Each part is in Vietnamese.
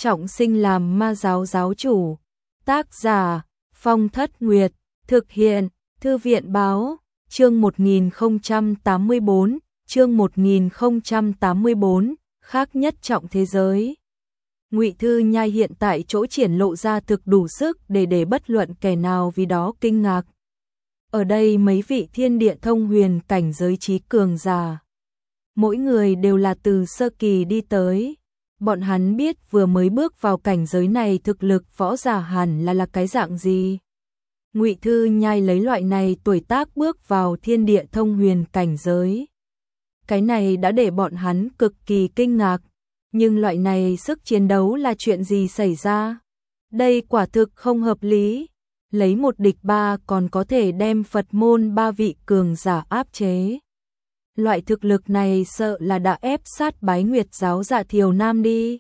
trọng sinh làm ma giáo giáo chủ. Tác giả Phong Thất Nguyệt, thực hiện Thư viện báo, chương 1084, chương 1084, khác nhất trọng thế giới. Ngụy Thư Nhai hiện tại chỗ triển lộ ra thực đủ sức để bất luận kẻ nào vì đó kinh ngạc. Ở đây mấy vị thiên địa thông huyền cảnh giới trí cường giả. Mỗi người đều là từ sơ kỳ đi tới. Bọn hắn biết vừa mới bước vào cảnh giới này thực lực võ giả hẳn là cái dạng gì. Ngụy Thư Nhai lấy loại này tuổi tác bước vào thiên địa thông huyền cảnh giới. Cái này đã để bọn hắn cực kỳ kinh ngạc. Nhưng loại này sức chiến đấu là chuyện gì xảy ra? Đây quả thực không hợp lý. Lấy một địch ba còn có thể đem Phật môn 3 vị cường giả áp chế. Loại thực lực này sợ là đã ép sát Bái Nguyệt giáo Dạ Thiều Nam đi.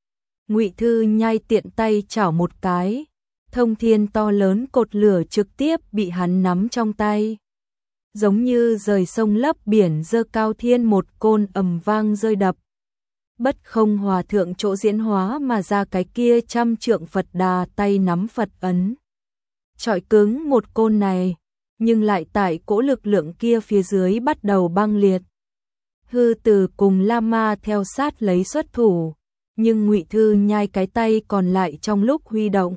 Ngụy Thư Nhai tiện tay chảo một cái, thông thiên to lớn cột lửa trực tiếp bị hắn nắm trong tay. Giống như rời sông lấp biển dơ cao thiên một côn ầm vang rơi đập. Bất Không Hòa thượng chỗ diễn hóa mà ra cái kia 100 trượng Phật Đà tay nắm Phật ấn. Chọi cứng một côn này, nhưng lại tại cỗ lực lượng kia phía dưới bắt đầu băng liệt. Hư Tử cùng La Ma theo sát lấy xuất thủ, nhưng Ngụy Thư Nhai cái tay còn lại trong lúc huy động.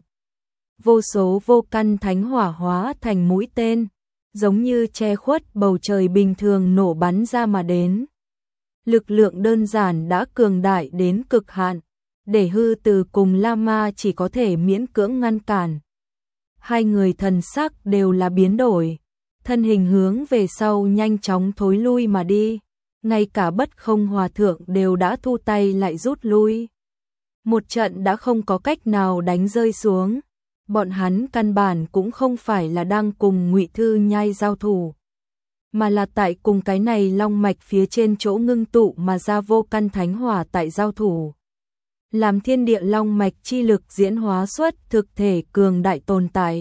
Vô số vô căn thánh hỏa hóa thành mũi tên, giống như che khuất bầu trời bình thường nổ bắn ra mà đến. Lực lượng đơn giản đã cường đại đến cực hạn, để Hư Tử cùng La Ma chỉ có thể miễn cưỡng ngăn cản. Hai người thần sắc đều là biến đổi, thân hình hướng về sau nhanh chóng thối lui mà đi, ngay cả Bất Không Hòa thượng đều đã thu tay lại rút lui. Một trận đã không có cách nào đánh rơi xuống, bọn hắn căn bản cũng không phải là đang cùng Ngụy Thư Nhai giao thủ, mà là tại cùng cái này long mạch phía trên chỗ ngưng tụ mà ra vô căn thánh hỏa tại giao thủ. Làm thiên địa long mạch chi lực diễn hóa xuất thực thể cường đại tồn tại.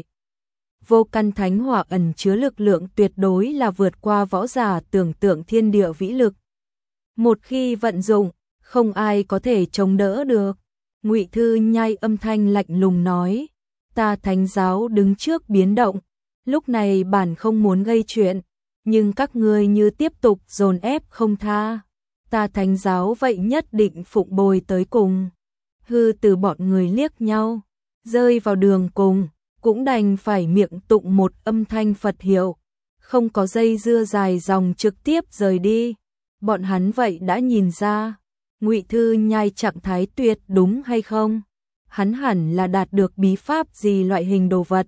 Vô căn thánh hỏa ẩn chứa lực lượng tuyệt đối là vượt qua võ giả tưởng tượng thiên địa vĩ lực. Một khi vận dụng, không ai có thể chống đỡ được. Ngụy Thư Nhai âm thanh lạnh lùng nói, ta thánh giáo đứng trước biến động, lúc này bản không muốn gây chuyện, nhưng các ngươi như tiếp tục dồn ép không tha, ta thánh giáo vậy nhất định phụng bồi tới cùng. Hư Tử bọn người liếc nhau, rơi vào đường cùng, cũng đành phải miệng tụng một âm thanh Phật hiệu, không có dây dưa dài dòng trực tiếp rời đi. Bọn hắn vậy đã nhìn ra, Ngụy Thư Nhai trạng thái tuyệt đúng hay không? Hắn hẳn là đạt được bí pháp gì loại hình đồ vật.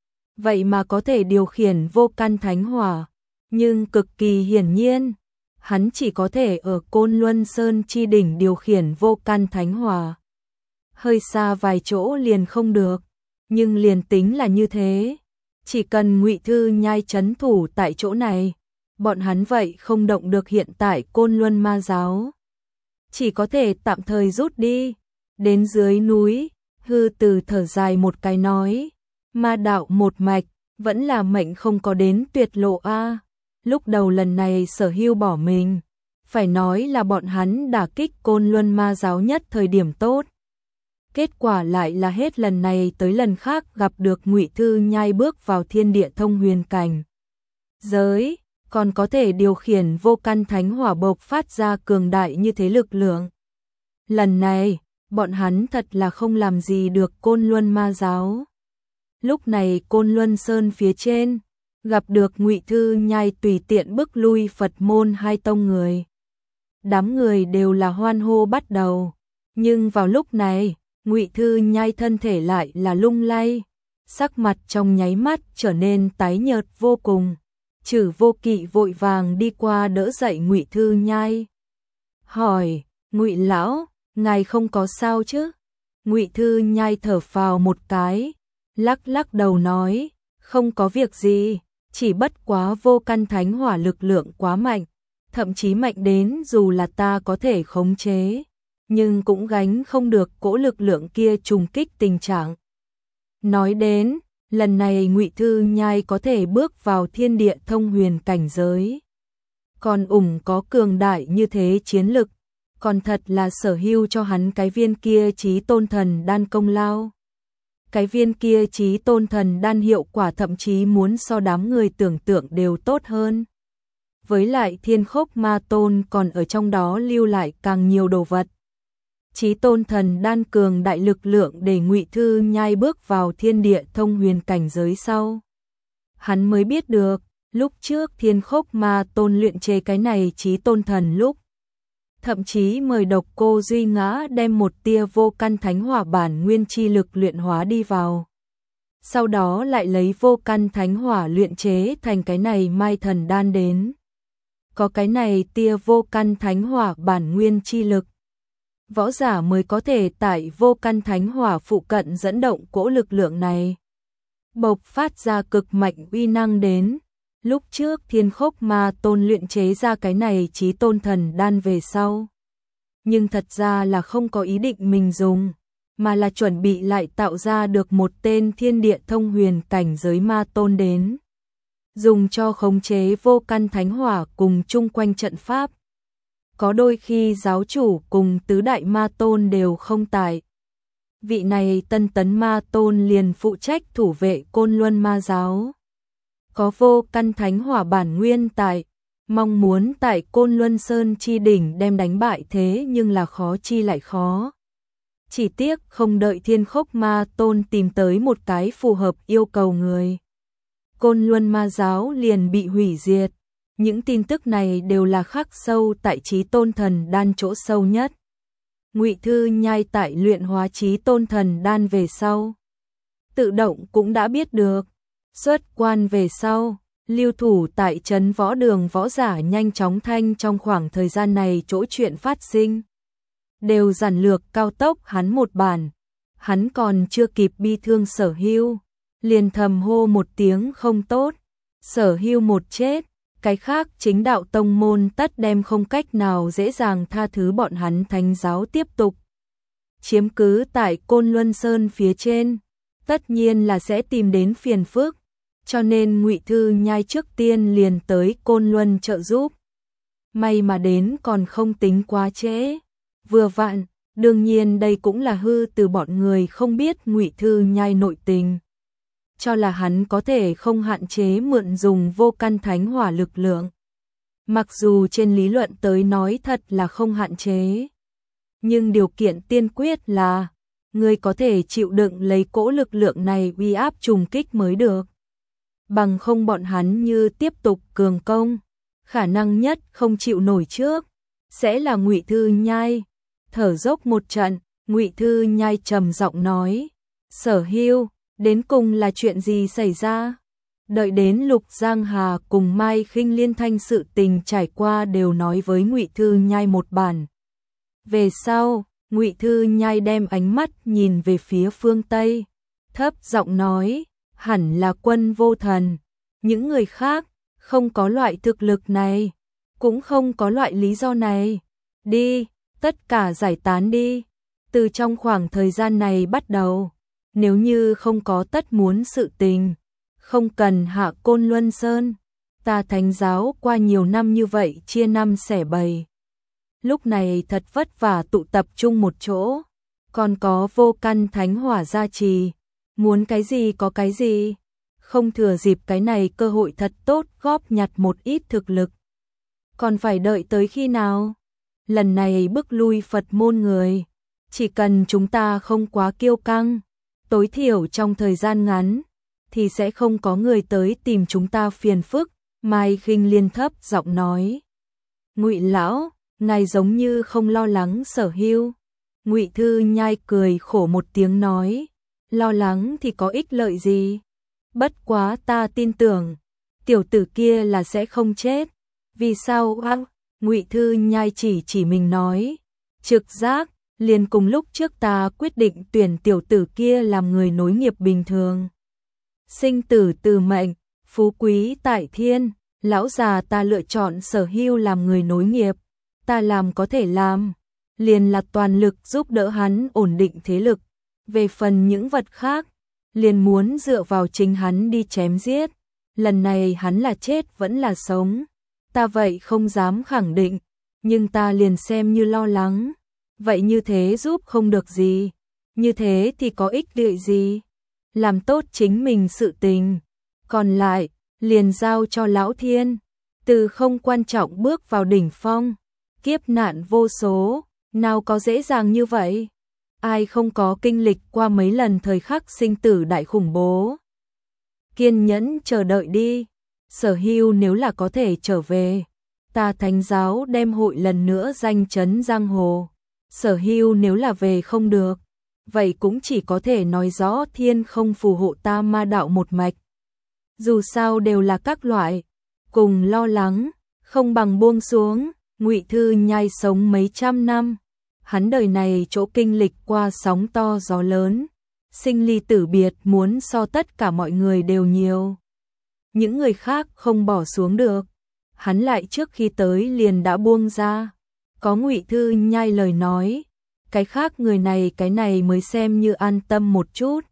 Vậy mà có thể điều khiển vô căn thánh hỏa, nhưng cực kỳ hiển nhiên, hắn chỉ có thể ở Côn Luân Sơn chi đỉnh điều khiển vô căn thánh hỏa. Hơi xa vài chỗ liền không được, nhưng liền tính là như thế, chỉ cần Ngụy Thư Nhai trấn thủ tại chỗ này, bọn hắn vậy không động được hiện tại Côn Luân ma giáo. Chỉ có thể tạm thời rút đi. Đến dưới núi, Hư Tử thở dài một cái nói, ma đạo một mạch, vẫn là mệnh không có đến tuyệt lộ a. Lúc đầu lần này Sở Hưu bỏ mình, phải nói là bọn hắn đả kích Côn Luân ma giáo nhất thời điểm tốt. Kết quả lại là hết lần này tới lần khác gặp được Ngụy Thư Nhai bước vào thiên địa thông huyền cảnh giới, còn có thể điều khiển vô căn thánh hỏa bộc phát ra cường đại như thế lực lượng. Lần này, bọn hắn thật là không làm gì được Côn Luân ma giáo. Lúc này Côn Luân Sơn phía trên, gặp được Ngụy Thư Nhai tùy tiện bức lui Phật môn 2 tông người. Đám người đều là hoan hô bắt đầu, nhưng vào lúc này, Ngụy Thư Nhai thân thể lại là lung lay, sắc mặt trong nháy mắt trở nên tái nhợt vô cùng. Trừ Vô Kỵ vội vàng đi qua đỡ dậy Ngụy Thư Nhai. Hỏi, Ngụy lão, ngài không có sao chứ? Ngụy Thư Nhai thở phào một cái, lắc lắc đầu nói, không có việc gì, chỉ bất quá vô căn thánh hỏa lực lượng quá mạnh, thậm chí mạnh đến dù là ta có thể khống chế, nhưng cũng gánh không được cỗ lực lượng kia trùng kích tình trạng. Nói đến, lần này Ngụy Thư Nhai có thể bước vào thiên địa thông huyền cảnh giới, còn có cường đại như thế chiến lực, còn thật là Sở Hưu cho hắn cái viên kia Chí Tôn Thần Đan công lao. Cái viên kia Chí Tôn Thần Đan hiệu quả thậm chí muốn so đám người tưởng tượng đều tốt hơn. Với lại Thiên Khốc Ma Tôn còn ở trong đó lưu lại càng nhiều đồ vật. Chí Tôn Thần Đan cường đại lực lượng để Ngụy Thư Nhai bước vào thiên địa thông huyền cảnh giới sau. Hắn mới biết được, lúc trước Thiên Khốc Ma Tôn luyện chế cái này Chí Tôn Thần lúc. Thậm chí mời Độc Cô Duy Ngã đem một tia vô căn thánh hỏa bản nguyên chi lực luyện hóa đi vào. Sau đó lại lấy vô căn thánh hỏa luyện chế thành cái này Mai Thần Đan đến. Có cái này tia vô căn thánh hỏa bản nguyên chi lực, võ giả mới có thể tại vô căn thánh hỏa phụ cận dẫn động cỗ lực lượng này, bộc phát ra cực mạnh uy năng đến. Lúc trước Thiên Khốc Ma Tôn luyện chế ra cái này Chí Tôn Thần Đan về sau, nhưng thật ra là không có ý định mình dùng, mà là chuẩn bị lại tạo ra được một tên thiên địa thông huyền cảnh giới ma tôn đến, dùng cho khống chế vô căn thánh hỏa cùng chung quanh trận pháp. Có đôi khi giáo chủ cùng tứ đại ma tôn đều không tại. Vị này Tân Tấn Ma Tôn liền phụ trách thủ vệ Côn Luân Ma Giáo. Có vô căn thánh hỏa bản nguyên tại, mong muốn tại Côn Luân Sơn chi đỉnh đem đánh bại thế nhưng là khó chi lại khó. Chỉ tiếc không đợi Thiên Khốc Ma Tôn tìm tới một cái phù hợp yêu cầu người, Côn Luân Ma Giáo liền bị hủy diệt. Những tin tức này đều là khắc sâu tại Chí Tôn Thần Đan chỗ sâu nhất. Ngụy Thư Nhai tại luyện hóa Chí Tôn Thần Đan về sau, tự động cũng đã biết được. Xuất quan về sau, lưu thủ tại trấn võ đường võ giả nhanh chóng thanh trong khoảng thời gian này chỗ chuyện phát sinh, đều giản lược cao tốc hắn một bản. Hắn còn chưa kịp bi thương Sở Hưu, liền thầm hô một tiếng không tốt. Sở Hưu một chết, cái khác chính đạo tông môn tất đem không cách nào dễ dàng tha thứ bọn hắn thánh giáo tiếp tục chiếm cứ tại Côn Luân Sơn phía trên, tất nhiên là sẽ tìm đến phiền phức, cho nên Ngụy Thư Nhai trước tiên liền tới Côn Luân trợ giúp. May mà đến còn không tính quá trễ, vừa vặn, đương nhiên đây cũng là hư từ bọn người không biết Ngụy Thư Nhai nội tình, cho là hắn có thể không hạn chế mượn dùng vô căn thánh hỏa lực lượng. Mặc dù trên lý luận tới nói thật là không hạn chế, nhưng điều kiện tiên quyết là người có thể chịu đựng lấy cỗ lực lượng này uy áp trùng kích mới được. Bằng không bọn hắn như tiếp tục cường công, khả năng nhất không chịu nổi trước sẽ là Ngụy Thư Nhai. Thở dốc một trận, Ngụy Thư Nhai trầm giọng nói: "Sở Hưu, đến cùng là chuyện gì xảy ra?" Đợi đến Lục Giang Hà cùng Mai Khinh Liên Thanh sự tình trải qua đều nói với Ngụy Thư Nhai một bản. Về sau, Ngụy Thư Nhai đem ánh mắt nhìn về phía phương Tây, thấp giọng nói: "Hẳn là Quân Vô Thần, những người khác không có loại thực lực này, cũng không có loại lý do này. Đi, tất cả giải tán đi. Từ trong khoảng thời gian này bắt đầu, nếu như không có tất muốn sự tình, không cần hạ Côn Luân Sơn. Ta thánh giáo qua nhiều năm như vậy chia năm xẻ bảy, lúc này thật vất vả tụ tập trung một chỗ, còn có vô căn thánh hỏa gia trì, muốn cái gì có cái gì, không thừa dịp cái này cơ hội thật tốt góp nhặt một ít thực lực. Còn phải đợi tới khi nào? Lần này bức lui Phật môn người, chỉ cần chúng ta không quá kiêu căng, tối thiểu trong thời gian ngắn thì sẽ không có người tới tìm chúng ta phiền phức." Mai Khinh Liên thấp giọng nói. "Ngụy lão, ngài giống như không lo lắng Sở Hưu." Ngụy Thư Nhai cười khổ một tiếng nói: "Lo lắng thì có ích lợi gì? Bất quá ta tin tưởng tiểu tử kia là sẽ không chết." "Vì sao?" Ngụy Thư Nhai chỉ mình nói: "Trực giác, liền cùng lúc trước ta quyết định tuyển tiểu tử kia làm người nối nghiệp bình thường. Sinh tử từ mệnh, phú quý tại thiên, lão già ta lựa chọn Sở Hưu làm người nối nghiệp, ta làm có thể làm, liền là toàn lực giúp đỡ hắn ổn định thế lực. Về phần những vật khác, liền muốn dựa vào chính hắn đi chém giết. Lần này hắn là chết vẫn là sống, ta vậy không dám khẳng định, nhưng ta liền xem như lo lắng. Vậy như thế giúp không được gì, như thế thì có ích lợi gì? Làm tốt chính mình sự tình, còn lại liền giao cho Lão Thiên. Từ không quan trọng bước vào đỉnh phong, kiếp nạn vô số, nào có dễ dàng như vậy? Ai không có kinh lịch qua mấy lần thời khắc sinh tử đại khủng bố? Kiên nhẫn chờ đợi đi, Sở Hưu nếu là có thể trở về, ta Thánh giáo đem hội lần nữa danh chấn giang hồ. Sở Hưu nếu là về không được, vậy cũng chỉ có thể nói rõ thiên không phù hộ ta ma đạo một mạch. Dù sao đều là các loại, cùng lo lắng, không bằng buông xuống. Ngụy Thư Nhai sống mấy trăm năm, hắn đời này chỗ kinh lịch qua sóng to gió lớn, sinh ly tử biệt muốn so tất cả mọi người đều nhiều. Những người khác không bỏ xuống được, hắn lại trước khi tới liền đã buông ra. Có Ngụy Thư Nhai lời nói, cái khác người này cái này mới xem như an tâm một chút.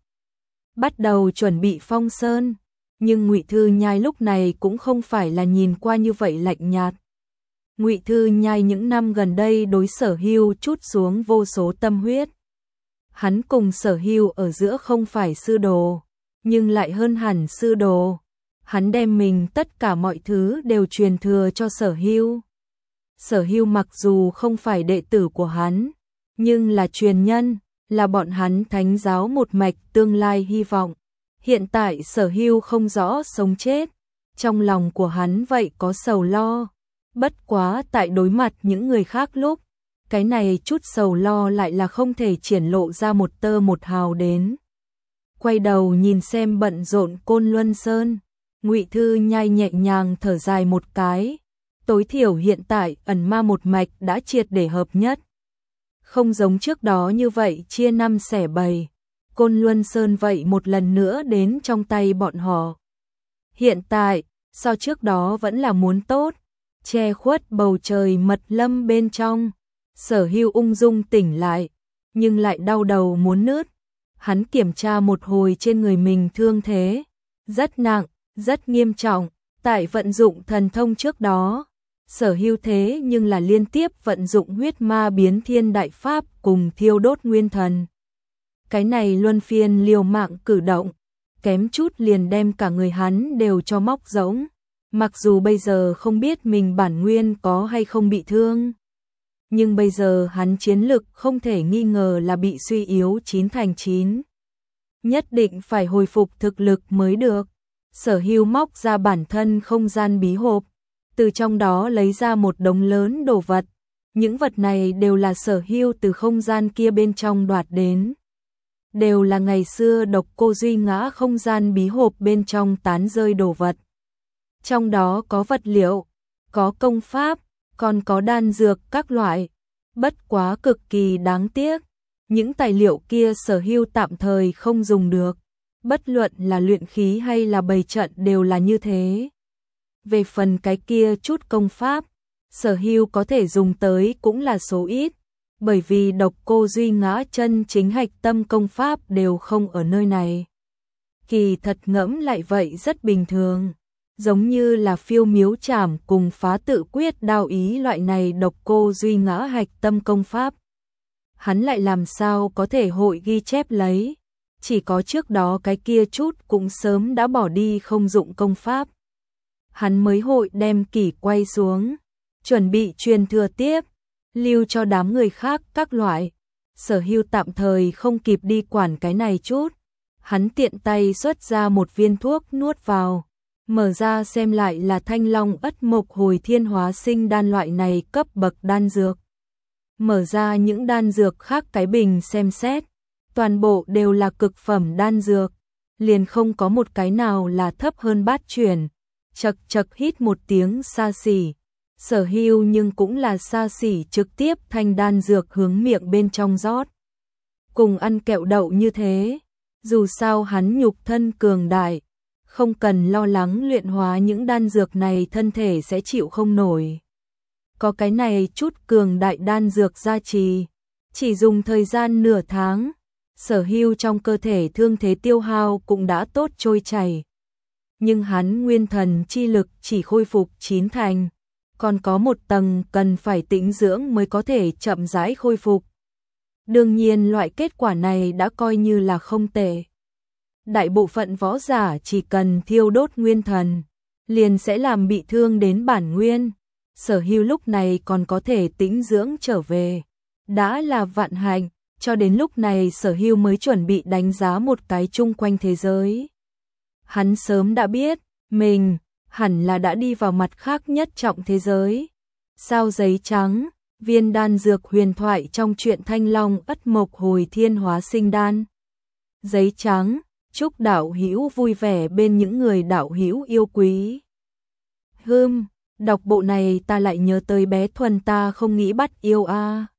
Bắt đầu chuẩn bị phong sơn, nhưng Ngụy Thư Nhai lúc này cũng không phải là nhìn qua như vậy lạnh nhạt. Ngụy Thư Nhai những năm gần đây đối Sở Hưu chút xuống vô số tâm huyết. Hắn cùng Sở Hưu ở giữa không phải sư đồ, nhưng lại hơn hẳn sư đồ. Hắn đem mình tất cả mọi thứ đều truyền thừa cho Sở Hưu. Sở Hưu mặc dù không phải đệ tử của hắn, nhưng là truyền nhân, là bọn hắn Thánh giáo một mạch tương lai hy vọng. Hiện tại Sở Hưu không rõ sống chết, trong lòng của hắn vậy có sầu lo. Bất quá tại đối mặt những người khác lúc, cái này chút sầu lo lại là không thể triển lộ ra một tơ một hào đến. Quay đầu nhìn xem bận rộn Côn Luân Sơn, Ngụy Thư Nhai nhẹ nhàng thở dài một cái. Tối thiểu hiện tại ẩn ma một mạch đã triệt để hợp nhất. Không giống trước đó như vậy chia năm xẻ bảy. Côn Luân Sơn vậy một lần nữa đến trong tay bọn họ. Hiện tại, so trước đó vẫn là muốn tốt. Che khuất bầu trời mật lâm bên trong, Sở Hưu ung dung tỉnh lại, nhưng lại đau đầu muốn nứt. Hắn kiểm tra một hồi trên người mình thương thế, rất nặng, rất nghiêm trọng. Tại vận dụng thần thông trước đó, Sở Hưu thế nhưng là liên tiếp vận dụng huyết ma biến thiên đại pháp cùng thiêu đốt nguyên thần. Cái này luân phiên liều mạng cử động, kém chút liền đem cả người hắn đều cho móc rỗng. Mặc dù bây giờ không biết mình bản nguyên có hay không bị thương, nhưng bây giờ hắn chiến lực không thể nghi ngờ là bị suy yếu 9/9. Nhất định phải hồi phục thực lực mới được. Sở Hưu móc ra bản thân không gian bí hộp, từ trong đó lấy ra một đống lớn đồ vật. Những vật này đều là Sở Hưu từ không gian kia bên trong đoạt đến. Đều là ngày xưa Độc Cô Duy Ngã không gian bí hộp bên trong tán rơi đồ vật. Trong đó có vật liệu, có công pháp, còn có đan dược các loại. Bất quá cực kỳ đáng tiếc, những tài liệu kia Sở Hưu tạm thời không dùng được. Bất luận là luyện khí hay là bày trận đều là như thế. Về phần cái kia chút công pháp, Sở Hưu có thể dùng tới cũng là số ít, bởi vì Độc Cô Duy Ngã chân chính hạch tâm công pháp đều không ở nơi này. Kỳ thật ngẫm lại vậy rất bình thường, giống như là Phiêu Miếu Trảm cùng Phá Tự Quyết đao ý loại này Độc Cô Duy Ngã hạch tâm công pháp. Hắn lại làm sao có thể hội ghi chép lấy, chỉ có trước đó cái kia chút cũng sớm đã bỏ đi không dụng công pháp. Hắn mới hội đem kỷ quay xuống, chuẩn bị truyền thừa tiếp, lưu cho đám người khác các loại. Sở Hưu tạm thời không kịp đi quản cái này chút, hắn tiện tay xuất ra một viên thuốc nuốt vào, mở ra xem lại là Thanh Long Ất Mộc Hồi Thiên Hóa Sinh đan loại này cấp bậc đan dược. Mở ra những đan dược khác cái bình xem xét, toàn bộ đều là cực phẩm đan dược, liền không có một cái nào là thấp hơn bát chuyển. Chật chật hít một tiếng xa xỉ. Sở Hưu nhưng cũng là xa xỉ trực tiếp thanh đan dược hướng miệng bên trong rót. Cùng ăn kẹo đậu như thế, dù sao hắn nhục thân cường đại, không cần lo lắng luyện hóa những đan dược này thân thể sẽ chịu không nổi. Có cái này chút cường đại đan dược gia trì, chỉ dùng thời gian nửa tháng, Sở Hưu trong cơ thể thương thế tiêu hao cũng đã tốt trôi chảy. Nhưng hắn nguyên thần chi lực chỉ khôi phục 9 thành, còn có một tầng cần phải tĩnh dưỡng mới có thể chậm rãi khôi phục. Đương nhiên loại kết quả này đã coi như là không tệ. Đại bộ phận võ giả chỉ cần thiêu đốt nguyên thần, liền sẽ làm bị thương đến bản nguyên. Sở Hưu lúc này còn có thể tĩnh dưỡng trở về, đã là vạn hạnh. Cho đến lúc này Sở Hưu mới chuẩn bị đánh giá một cái chung quanh thế giới. Hắn sớm đã biết, mình hẳn là đã đi vào mặt khác nhất trọng thế giới. Sao giấy trắng, viên đan dược huyền thoại trong truyện Thanh Long Ất Mộc Hồi Thiên Hóa Sinh Đan. Giấy trắng, chúc đạo hữu vui vẻ bên những người đạo hữu yêu quý. Đọc bộ này ta lại nhớ tới bé Thuần ta không nghĩ bắt yêu a.